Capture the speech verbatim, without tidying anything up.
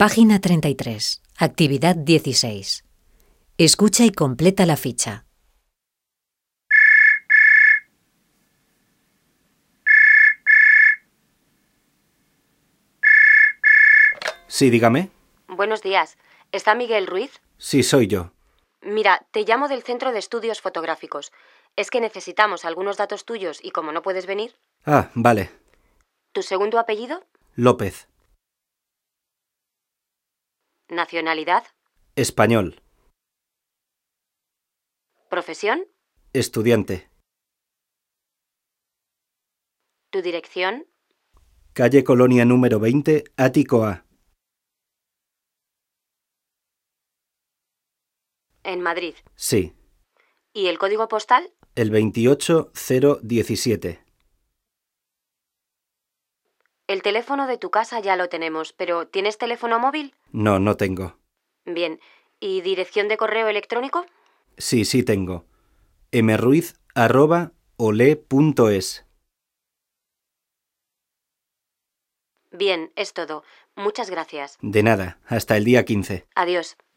Página treinta y tres. Actividad dieciséis. Escucha y completa la ficha. Sí, dígame. Buenos días. ¿Está Miguel Ruiz? Sí, soy yo. Mira, te llamo del Centro de Estudios Fotográficos. Es que necesitamos algunos datos tuyos y como no puedes venir... Ah, vale. ¿Tu segundo apellido? López. ¿Nacionalidad? Español. ¿Profesión? Estudiante. ¿Tu dirección? Calle Colonia número veinte, Ático A. En Madrid. Sí. ¿Y el código postal? El veintiocho cero diecisiete. El teléfono de tu casa ya lo tenemos, pero ¿tienes teléfono móvil? No, no tengo. Bien. ¿Y dirección de correo electrónico? Sí, sí tengo. mruiz arroba ole punto es. Bien, es todo. Muchas gracias. De nada. Hasta el día quince. Adiós.